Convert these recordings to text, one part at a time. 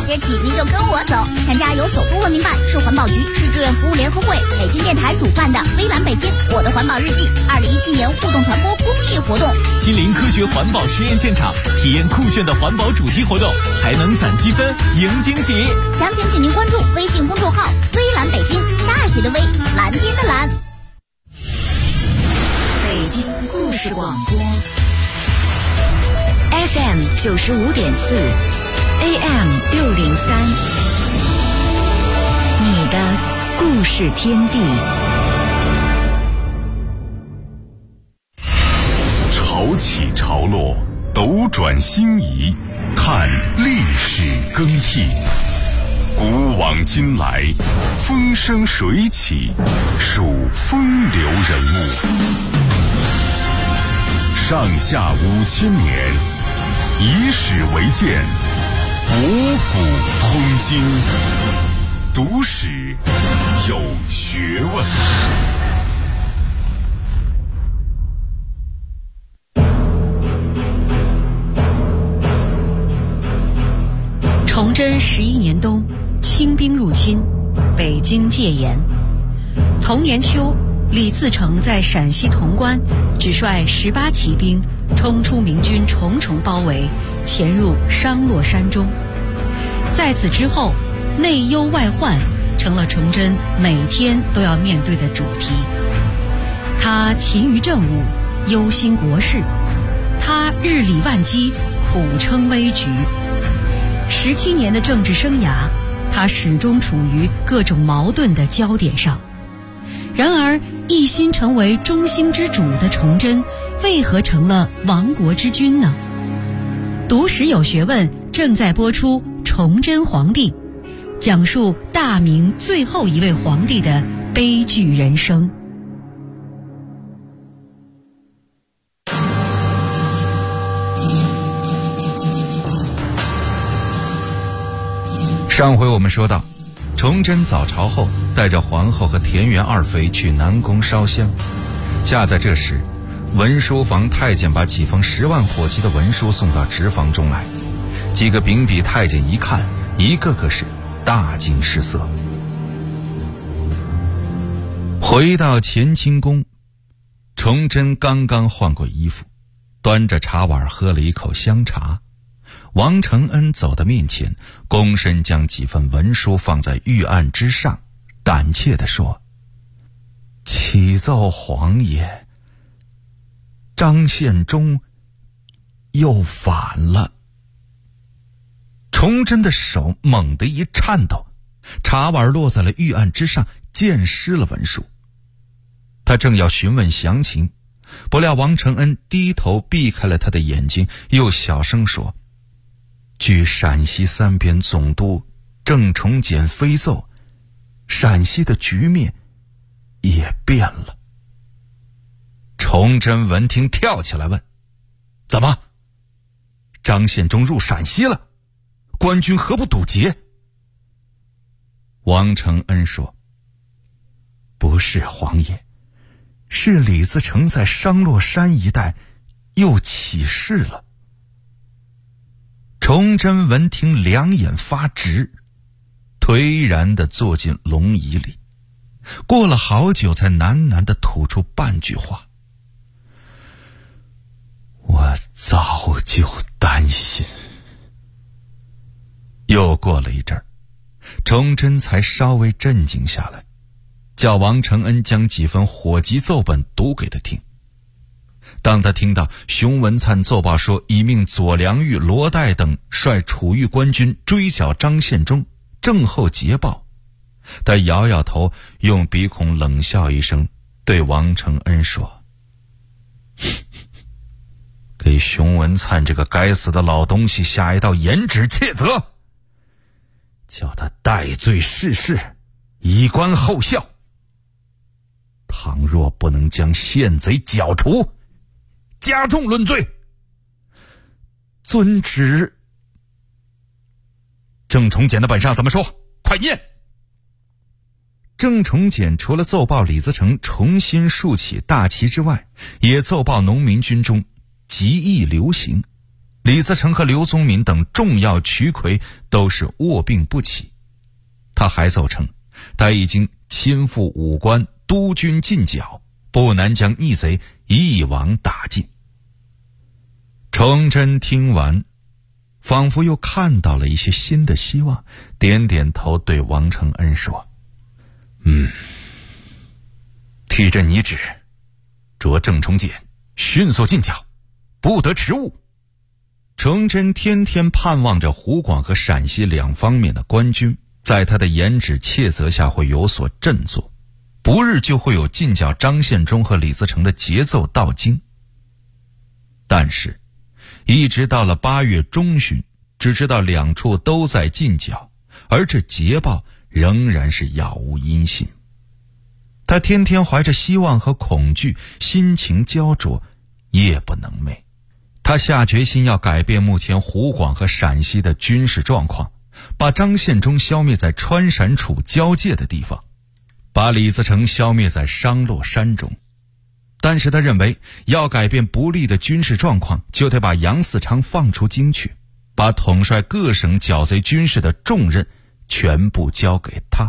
节起你就跟我走，参加由首都文明办、市环保局、市志愿服务联合会、北京电台主办的微蓝北京我的环保日记2017年互动传播公益活动， 亲临科学环保实验现场，体验酷炫的环保主题活动，还能攒积分赢惊喜。 详情请您关注微信公众号微蓝北京，大写的微，蓝天的蓝。 北京故事广播 FM 95.4 AM 603，你的故事天地。 潮起潮落，斗转星移，看历史更替。古往今来，风生水起，数风流人物。上下5000年，以史为鉴，博古通今，读史有学问。 崇祯11年冬，清兵入侵，北京戒严。同年秋，李自成在陕西潼关只率18骑兵冲出明军重重包围，潜入商洛山中。在此之后，内忧外患成了崇祯每天都要面对的主题。他勤于政务，忧心国事；他日理万机，苦撑危局。17年的政治生涯，他始终处于各种矛盾的焦点上。然而，一心成为中兴之主的崇祯，为何成了亡国之君呢？读史有学问正在播出《崇祯皇帝》，讲述大明最后一位皇帝的悲剧人生。 上回我们说到，崇祯早朝后带着皇后和田园二妃去南宫烧香，恰在这时，文书房太监把几封10万火急的文书送到直房中来。几个秉笔太监一看，一个个是大惊失色。回到乾清宫，崇祯刚刚换过衣服，端着茶碗喝了一口香茶。王承恩走到面前，躬身将几份文书放在御案之上，胆怯地说：“启奏皇爷，张献忠又反了。”崇祯的手猛地一颤抖，茶碗落在了御案之上，溅湿了文书。他正要询问详情，不料王承恩低头避开了他的眼睛，又小声说：“据陕西3边总督郑崇简飞奏，陕西的局面也变了。”崇祯闻听跳起来问：“怎么？张献忠入陕西了？官军何不堵截？”王承恩说：“不是皇爷，是李自成在商洛山一带又起事了。”崇祯闻听两眼发直，颓然地坐进龙椅里，过了好久才喃喃地吐出半句话：“我早就担心。”又过了一阵儿，崇祯才稍微镇静下来，叫王承恩将几份火急奏本读给他听。当他听到熊文灿奏报说已命左良玉、罗岱等率楚豫官军追剿张献忠，正后捷报，他摇摇头，用鼻孔冷笑一声，对王承恩说：“给熊文灿这个该死的老东西下一道严旨切责，叫他戴罪释事，以观后效。倘若不能将县贼剿除，加重论罪。遵旨。”郑崇简的本上怎么说？快念。郑崇简除了奏报李自成重新竖起大旗之外，也奏报农民军中极易流行， 李自成和刘宗敏等重要渠魁都是卧病不起。他还奏称，他已经亲赴武关，督军进剿，不难将逆贼一网打尽。崇祯听完，仿佛又看到了一些新的希望，点点头对王承恩说：提着拟旨，着郑崇简迅速进剿，不得迟误。崇祯天天盼望着湖广和陕西两方面的官军在他的严旨切责下会有所振作，不日就会有进剿张献忠和李自成的节奏到京。但是一直到了8月中旬，只知道两处都在进剿，而这捷报仍然是杳无音信。他天天怀着希望和恐惧，心情焦灼，夜不能寐。他下决心要改变目前湖广和陕西的军事状况，把张献忠消灭在川陕楚交界的地方，把李自成消灭在商洛山中。但是他认为，要改变不利的军事状况，就得把杨嗣昌放出京去，把统帅各省剿贼军事的重任全部交给他。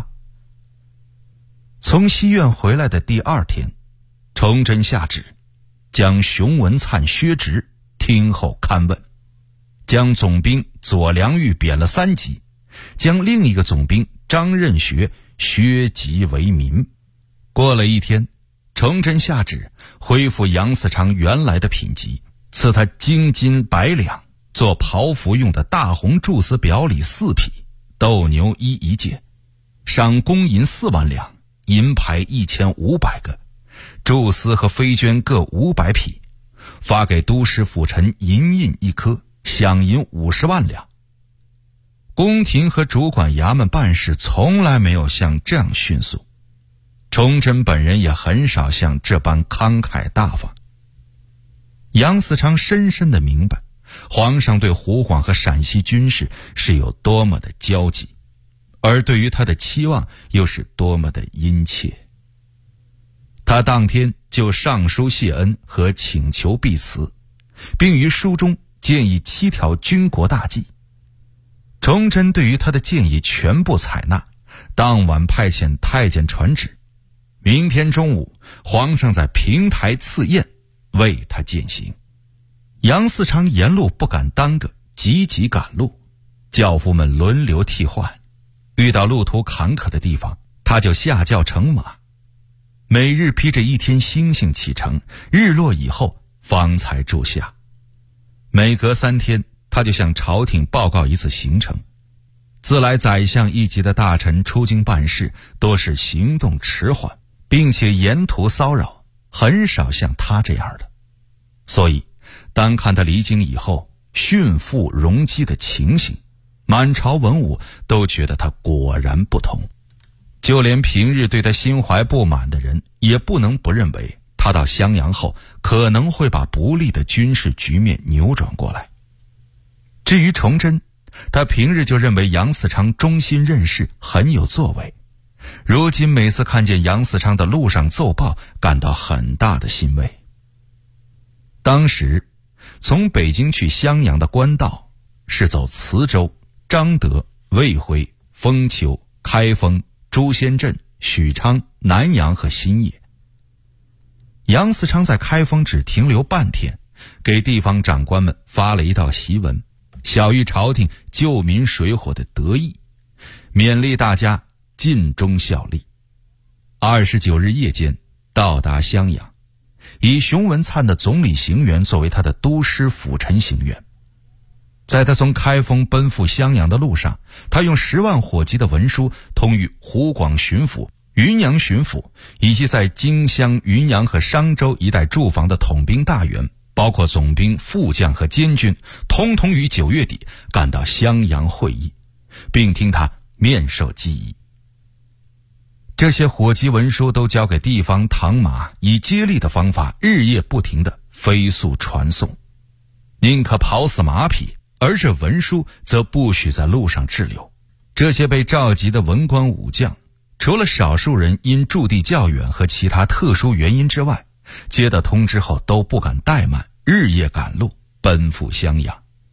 从西苑回来的第2天，崇祯下旨将熊文灿削职，听候勘问，将总兵左良玉贬了3级，将另一个总兵张任学削级为民。过了1天，崇祯下旨恢复杨嗣昌原来的品级，赐他京金100两，做袍服用的大红贮丝表里4匹，斗牛衣1件，赏公银4万两，银牌1500个，贮丝和飞绢各500匹，发给都师府臣银印1颗，饷银50万两。宫廷和主管衙门办事从来没有像这样迅速，崇祯本人也很少像这般慷慨大方。杨嗣昌深深地明白，皇上对湖广和陕西军事是有多么的焦急，而对于他的期望又是多么的殷切。他当天就上书谢恩和请求避辞，并于书中建议7条军国大计。崇祯对于他的建议全部采纳，当晚派遣太监传旨，明天中午皇上在平台赐宴，为他饯行。杨嗣昌沿路不敢耽搁，急急赶路，轿夫们轮流替换，遇到路途坎坷的地方，他就下轿乘马，每日披着1天星星启程，日落以后方才住下。每隔3天，他就向朝廷报告一次行程。自来宰相一级的大臣出京办事，多是行动迟缓，并且沿途骚扰，很少像他这样的。所以单看他离京以后驯服容积的情形，满朝文武都觉得他果然不同。就连平日对他心怀不满的人，也不能不认为他到襄阳后可能会把不利的军事局面扭转过来。至于崇祯，他平日就认为杨嗣昌忠心任事，很有作为，如今每次看见杨嗣昌的路上奏报，感到很大的欣慰。当时从北京去襄阳的官道是走磁州、彰德、卫辉、封丘、开封、朱仙镇、许昌、南阳和新野。杨嗣昌在开封只停留半天，给地方长官们发了一道檄文，晓谕朝廷救民水火的得意，勉励大家尽忠效力。29日夜间到达襄阳，以熊文灿的总理行辕作为他的都师府臣行辕。在他从开封奔赴襄阳的路上，他用10万火急的文书通谕湖广巡抚、云阳巡抚以及在荆襄、云阳和商州一带驻防的统兵大员，包括总兵、副将和监军，通通于9月底赶到襄阳会议，并听他面授机宜。这些火急文书都交给地方唐马，以接力的方法日夜不停地飞速传送，宁可跑死马匹，而这文书则不许在路上滞留。这些被召集的文官武将，除了少数人因驻地较远和其他特殊原因之外，接到通知后都不敢怠慢，日夜赶路奔赴襄阳。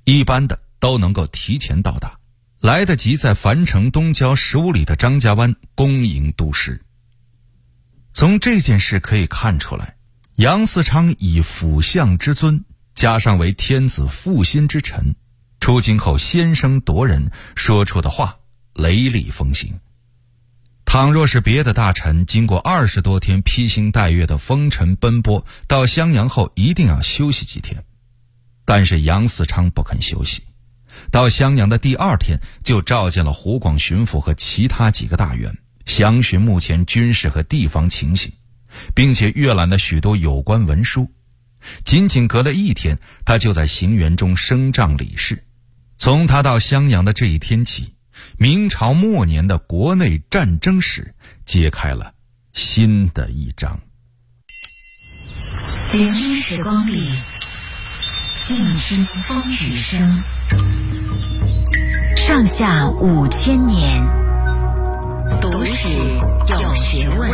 一般的都能够提前到达，来得及在樊城东郊15里的张家湾恭迎督师。从这件事可以看出来，杨嗣昌以辅相之尊，加上为天子复心之臣，出京后先声夺人，说出的话雷厉风行。倘若是别的大臣，经过20多天披星戴月的风尘奔波，到襄阳后一定要休息几天。但是杨嗣昌不肯休息，到襄阳的第2天就召见了湖广巡抚和其他几个大员，详询目前军事和地方情形，并且阅览了许多有关文书。仅仅隔了1天，他就在行辕中升帐理事。从他到襄阳的这一天起，明朝末年的国内战争史揭开了新的一章。 聆听时光里，静听风雨声。上下5000年，读史有学问。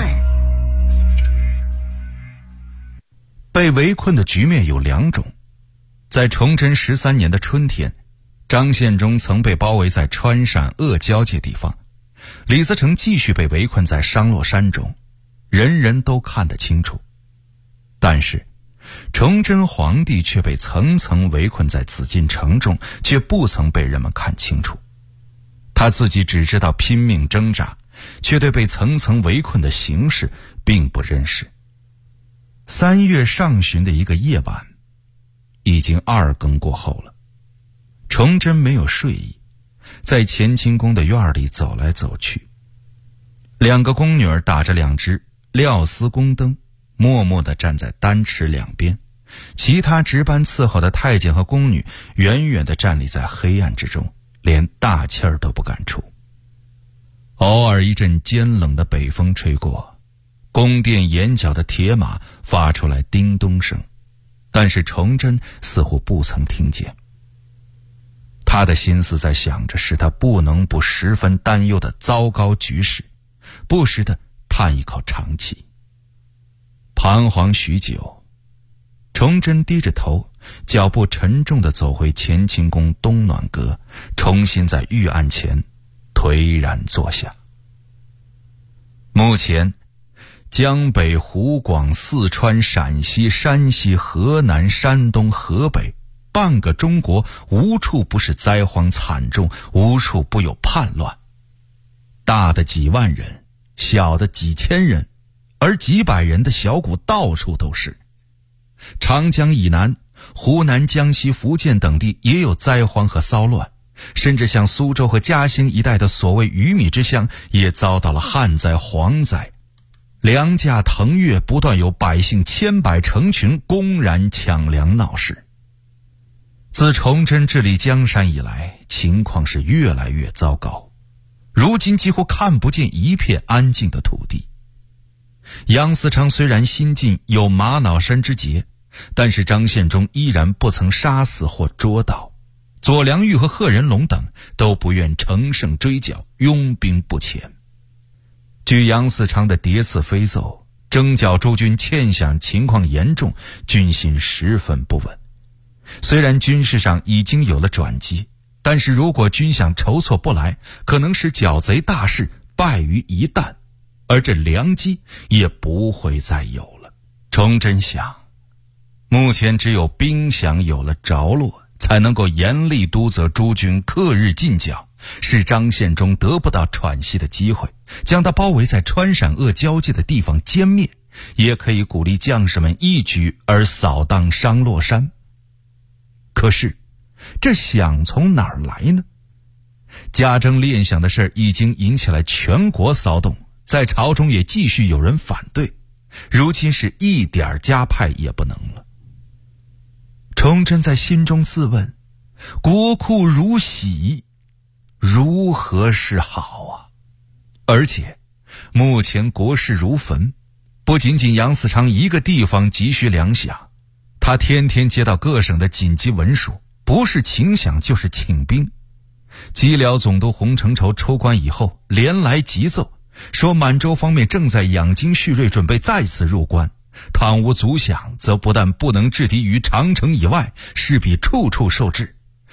被围困的局面有2种。在崇祯13年的春天，张献忠曾被包围在川陕鄂交界地方，李自成继续被围困在商洛山中，人人都看得清楚。但是崇祯皇帝却被层层围困在紫禁城中，却不曾被人们看清楚。他自己只知道拼命挣扎，却对被层层围困的形势并不认识。3月上旬的一个夜晚，已经2更过后了。崇祯没有睡意，在乾清宫的院里走来走去。2个宫女儿打着2只料丝宫灯，默默地站在丹池两边，其他值班伺候的太监和宫女远远地站立在黑暗之中，连大气儿都不敢出。偶尔一阵尖冷的北风吹过，宫殿檐角的铁马发出来叮咚声，但是崇祯似乎不曾听见。他的心思在想着使他不能不十分担忧的糟糕局势，不时地叹一口长气。彷徨许久，崇祯低着头，脚步沉重地走回乾清宫东暖阁，重新在御案前颓然坐下。目前江北、湖广、四川、陕西、山西、河南、山东、河北，半个中国无处不是灾荒惨重，无处不有叛乱。大的几万人，小的几千人，而几百人的小股到处都是。长江以南，湖南、江西、福建等地也有灾荒和骚乱，甚至像苏州和嘉兴一带的所谓鱼米之乡也遭到了旱灾、蝗灾。粮价腾跃，不断有百姓千百成群公然抢粮闹事。自崇祯治理江山以来，情况是越来越糟糕，如今几乎看不见一片安静的土地。杨嗣昌虽然新晋有玛瑙山之节，但是张献忠依然不曾杀死或捉到，左良玉和贺人龙等都不愿乘胜追剿，拥兵不前。据杨嗣昌的叠次飞奏，征剿诸军欠饷情况严重，军心十分不稳。虽然军事上已经有了转机，但是如果军饷筹措不来，可能使剿贼大事败于一旦，而这良机也不会再有了。崇祯想，目前只有兵饷有了着落，才能够严厉督责诸军克日进剿，使张献忠得不到喘息的机会，将他包围在川陕鄂交界的地方歼灭，也可以鼓励将士们一举而扫荡商洛山。可是这饷从哪儿来呢？加征练饷的事已经引起了全国骚动，在朝中也继续有人反对，如今是一点加派也不能了。崇祯在心中自问，国库如洗，如何是好啊？而且目前国事如焚，不仅仅杨嗣昌一个地方急需粮饷，他天天接到各省的紧急文书，不是请饷就是请兵。蓟辽总督洪承畴出关以后，连来急奏，说满洲方面正在养精蓄锐，准备再次入关，倘无足饷，则不但不能制敌于长城以外，势必处处受制。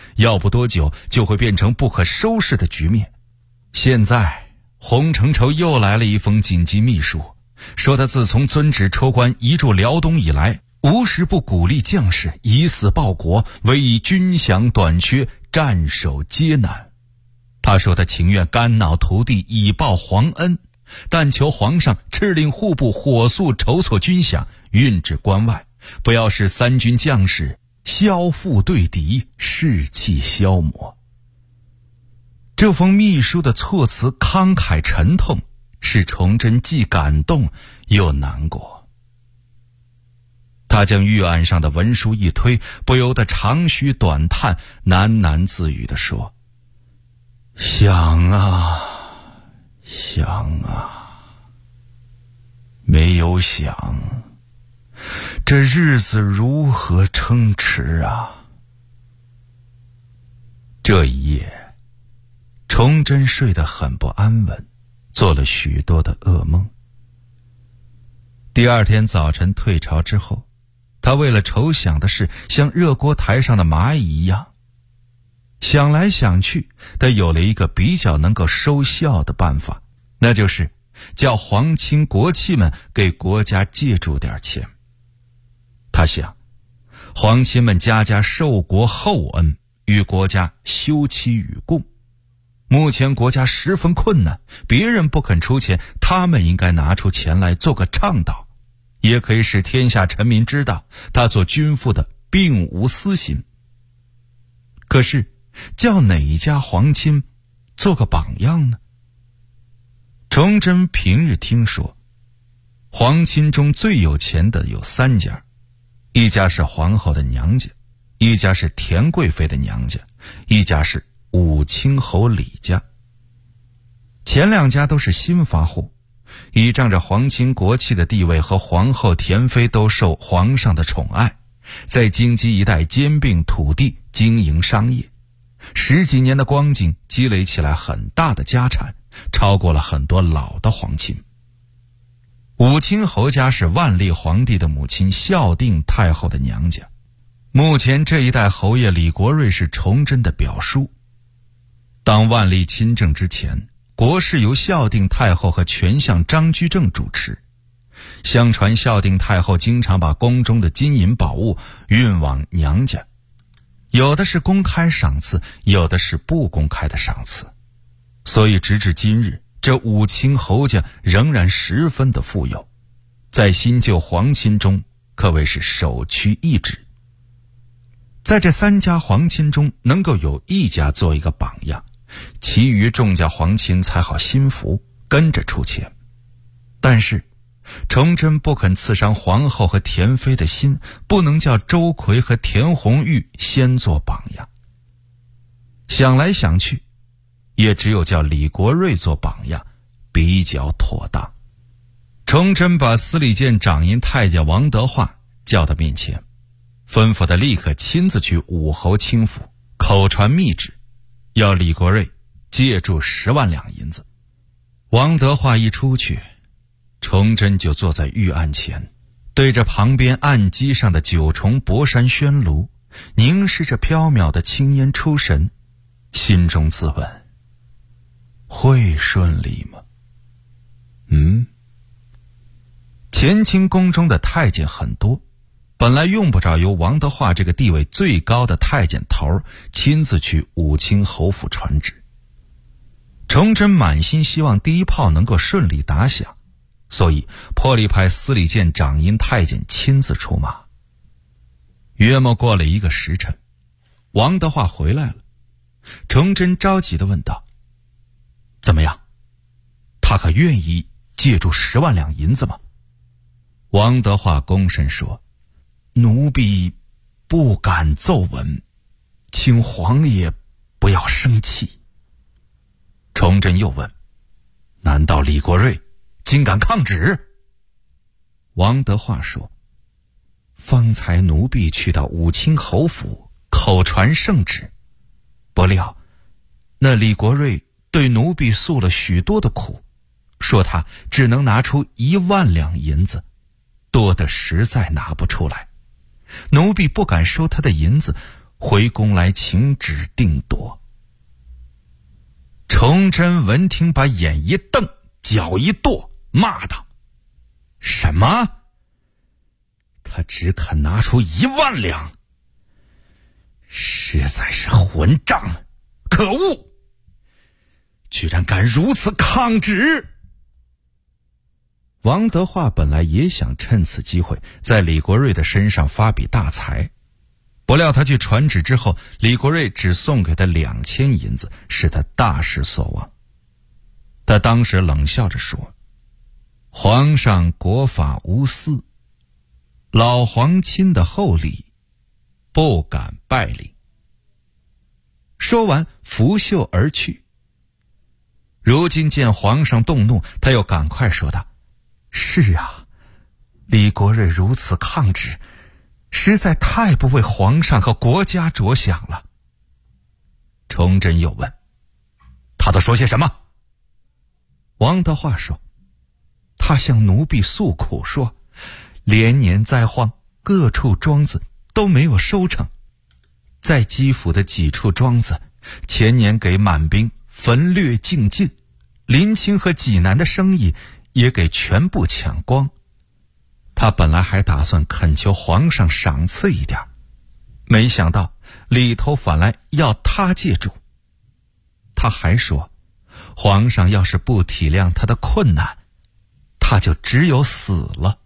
要不多久就会变成不可收拾的局面。现在洪承畴又来了一封紧急密书，说他自从遵旨出关移驻辽东以来，无时不鼓励将士以死报国，唯以军饷短缺，战守艰难。他说他情愿肝脑涂地以报皇恩，但求皇上敕令户部火速筹措军饷，运至关外，不要使三军将士消腹对敌，士气消磨。这封密书的措辞慷慨沉痛，使崇祯既感动又难过。他将御案上的文书一推，不由得长吁短叹，喃喃自语地说：想啊想啊，没有想，这日子如何撑持啊。这一夜崇祯睡得很不安稳，做了许多的噩梦。第二天早晨退朝之后，他为了筹想的事像热锅台上的蚂蚁一样，想来想去，他有了一个比较能够收效的办法，那就是叫皇亲国戚们给国家借助点钱。他想，皇亲们家家受国厚恩，与国家休戚与共，目前国家十分困难，别人不肯出钱，他们应该拿出钱来做个倡导，也可以使天下臣民知道他做君父的并无私心。可是叫哪一家皇亲做个榜样呢？崇祯平日听说，皇亲中最有钱的有三家，一家是皇后的娘家，一家是田贵妃的娘家，一家是武清侯李家。前两家都是新发户，倚仗着皇亲国戚的地位和皇后田妃都受皇上的宠爱，在京畿一带兼并土地，经营商业，十几年的光景积累起来很大的家产，超过了很多老的皇亲。武清侯家是万历皇帝的母亲孝定太后的娘家，目前这一代侯爷李国瑞是崇祯的表叔。当万历亲政之前，国事由孝定太后和权相张居正主持。相传孝定太后经常把宫中的金银宝物运往娘家，有的是公开赏赐，有的是不公开的赏赐，所以直至今日，这武清侯家仍然十分的富有，在新旧皇亲中可谓是首屈一指。在这三家皇亲中，能够有一家做一个榜样，其余众家皇亲才好心服，跟着出钱。但是崇祯不肯刺伤皇后和田妃的心，不能叫周奎和田红玉先做榜样。想来想去，也只有叫李国瑞做榜样比较妥当。崇祯把司礼监掌银太监王德化叫到面前，吩咐他立刻亲自去武侯清府口传密旨，要李国瑞借助10万两银子。王德化一出去，崇祯就坐在御案前，对着旁边案几上的9重博山宣炉，凝视着缥缈的青烟出神，心中自问：会顺利吗？乾清宫中的太监很多，本来用不着由王德化这个地位最高的太监头亲自去武清侯府传旨。崇祯满心希望第一炮能够顺利打响，所以破例派司礼监掌银太监亲自出马。约莫过了1个时辰，王德化回来了。崇祯着急地问道：怎么样，他可愿意借助10万两银子吗？王德化躬身说：奴婢不敢奏闻，请皇爷不要生气。崇祯又问：难道李国瑞竟敢抗旨？王德化说：方才奴婢去到武清侯府口传圣旨，不料那李国瑞对奴婢诉了许多的苦，说他只能拿出1万两银子，多的实在拿不出来。奴婢不敢收他的银子， 回宫来请旨定夺。崇祯闻听，把眼一瞪，脚一跺，骂道：什么？他只肯拿出1万两，实在是混账，可恶，居然敢如此抗旨！王德化本来也想趁此机会在李国瑞的身上发笔大财，不料他去传旨之后，李国瑞只送给他2000银子，使他大失所望。他当时冷笑着说：皇上国法无私，老皇亲的厚礼，不敢拜领。说完拂袖而去。如今见皇上动怒，他又赶快说道：是啊，李国瑞如此抗旨，实在太不为皇上和国家着想了。崇祯又问：他都说些什么？王德化说：他向奴婢诉苦说，连年灾荒，各处庄子都没有收成，在基辅的几处庄子前年给满兵焚掠尽尽，临清和济南的生意也给全部抢光。他本来还打算恳求皇上赏赐一点，没想到里头反来要他借主。他还说，皇上要是不体谅他的困难，他就只有死了。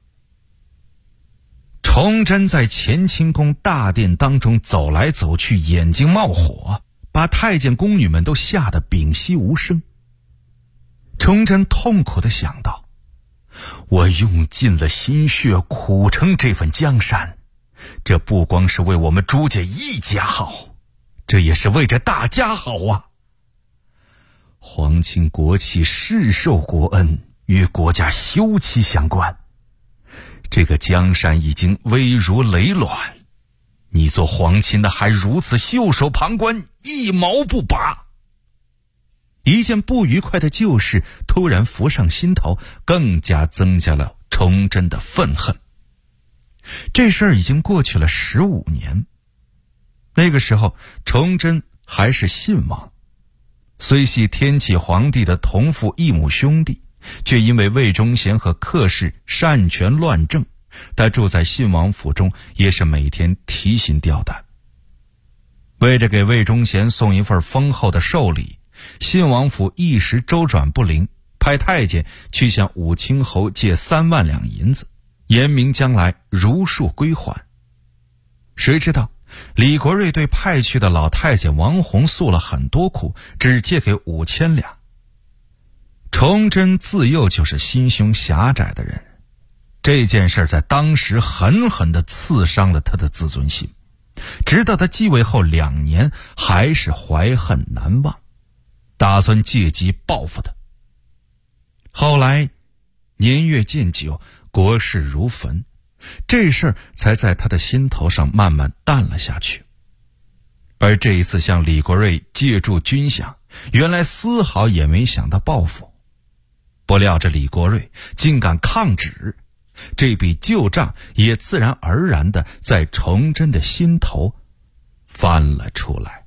崇祯在乾清宫大殿当中走来走去，眼睛冒火，把太监宫女们都吓得屏息无声。崇祯痛苦地想到，我用尽了心血苦撑这份江山，这不光是为我们朱家一家好，这也是为着大家好啊！皇亲国戚，世受国恩，与国家休戚相关，这个江山已经危如累卵，你做皇亲的还如此袖手旁观，一毛不拔。一件不愉快的旧事突然浮上心头，更加增加了崇祯的愤恨。这事儿已经过去了15年，那个时候崇祯还是信王，虽系天启皇帝的同父异母兄弟，却因为魏忠贤和客氏擅权乱政，他住在信王府中也是每天提心吊胆。为着给魏忠贤送一份丰厚的寿礼，信王府一时周转不灵，派太监去向武清侯借3万两银子，言明将来如数归还。谁知道李国瑞对派去的老太监王弘诉了很多苦，只借给5000两。崇祯自幼就是心胸狭窄的人，这件事在当时狠狠地刺伤了他的自尊心，直到他继位后2年还是怀恨难忘，打算借机报复他。后来年月渐久，国事如焚，这事儿才在他的心头上慢慢淡了下去。而这一次向李国瑞借助军饷，原来丝毫也没想到报复。不料这李国瑞竟敢抗旨，这笔旧账也自然而然地在崇祯的心头翻了出来。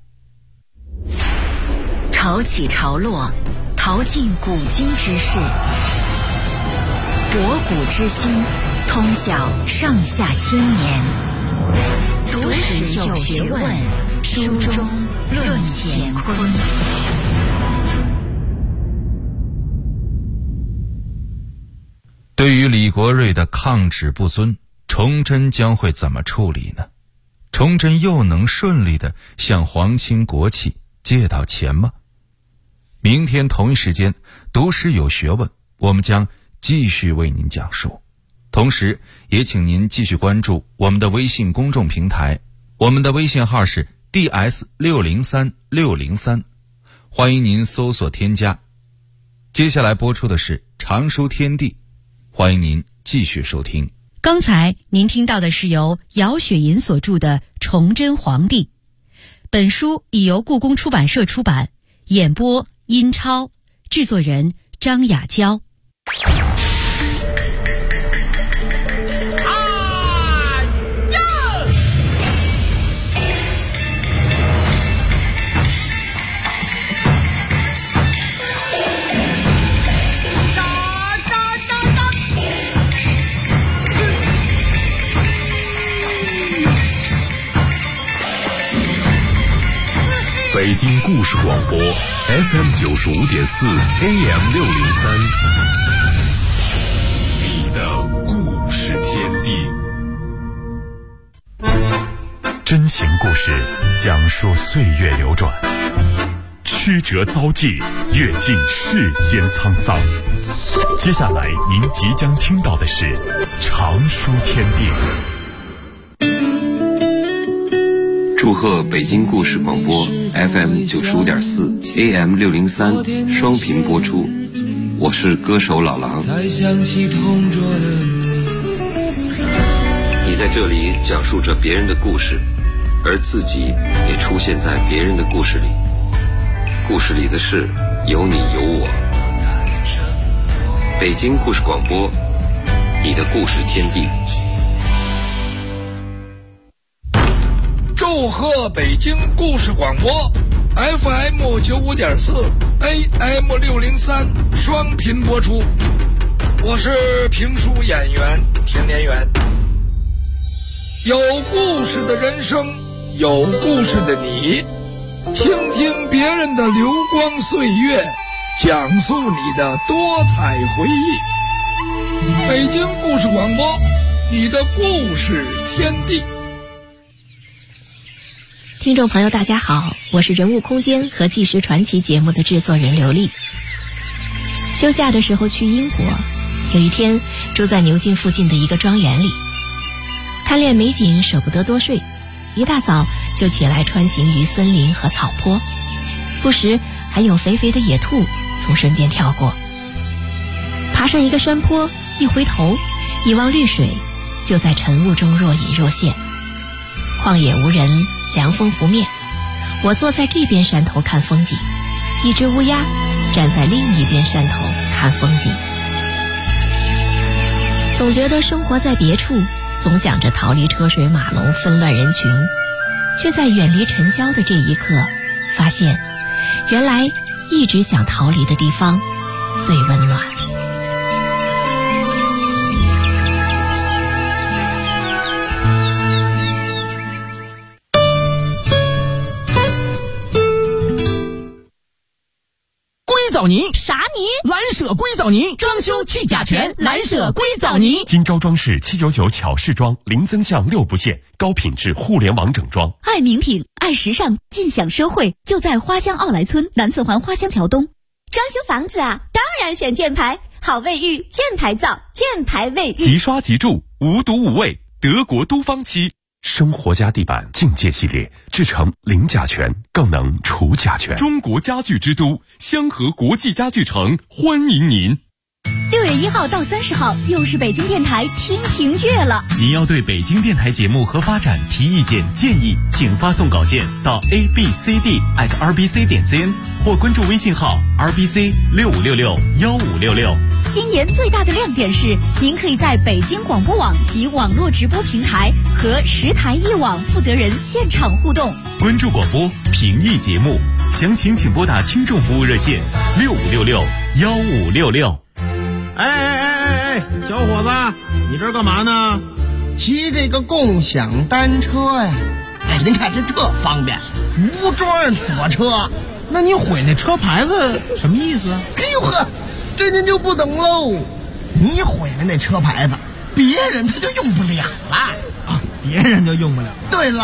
潮起潮落，淘尽古今之事，博古之今，通晓上下千年。读史有学问，书中论乾坤。 对于李国瑞的抗旨不遵，崇祯将会怎么处理呢？崇祯又能顺利地向皇亲国戚借到钱吗？明天同一时间，读史有学问，我们将继续为您讲述。同时也请您继续关注我们的微信公众平台，我们的微信号是 DS603603，欢迎您搜索添加。接下来播出的是常书天地，欢迎您继续收听。 刚才您听到的是由姚雪银所著的《崇祯皇帝》，本书已由故宫出版社出版，演播殷超，制作人张雅娇。 北京故事广播 FM95.4 AM603，你的故事天地。真情故事讲述岁月流转，曲折遭际，阅尽世间沧桑。接下来您即将听到的是长书天地。 祝贺北京故事广播 FM95.4 AM603 双频播出，我是歌手老狼。你在这里讲述着别人的故事，而自己也出现在别人的故事里，故事里的事有你有我。北京故事广播，你的故事天地。 祝贺北京故事广播 FM95.4 AM603 双频播出，我是评书演员田连元。有故事的人生，有故事的你，倾听别人的流光岁月，讲述你的多彩回忆。北京故事广播，你的故事天地。 听众朋友大家好，我是人物空间和纪实传奇节目的制作人刘丽。休假的时候去英国，有一天住在牛津附近的一个庄园里，贪恋美景舍不得多睡，一大早就起来穿行于森林和草坡，不时还有肥肥的野兔从身边跳过。爬上一个山坡，一回头一望绿水，就在晨雾中若隐若现。旷野无人，凉风拂面，我坐在这边山头看风景，一只乌鸦站在另一边山头看风景。总觉得生活在别处，总想着逃离车水马龙纷乱人群，却在远离尘嚣的这一刻发现，原来一直想逃离的地方最温暖。 藻泥啥泥？ 蓝舍硅藻泥，装修去甲醛，蓝舍硅藻泥。 金招装饰799巧饰装，零增项6不限，高品质互联网整装。 爱名品，爱时尚，尽享奢惠，就在花乡奥莱村南四环花乡桥东。装修房子啊，当然选箭牌，好卫浴，箭牌造，箭牌卫浴， 即刷即住，无毒无味，德国都方漆。生活家地板境界系列，制成零甲醛，更能除甲醛。中国家具之都香河国际家具城欢迎您。 6月1号到30号，又是北京电台听评月了。 您要对北京电台节目和发展提意见建议，请发送稿件到 abcd@rbc.cn 或关注微信号 rbc65661566。 今年最大的亮点是，您可以在北京广播网及网络直播平台和10台一网负责人现场互动。 关注广播，评议节目，详情请拨打听众服务热线65661566。 哎，小伙子，你这干嘛呢？骑这个共享单车呀。哎，您看这特方便，无桩锁车。那你毁那车牌子什么意思啊？哎呦呵，这您就不懂喽。你毁了那车牌子，别人他就用不了了啊，别人就用不了。对了。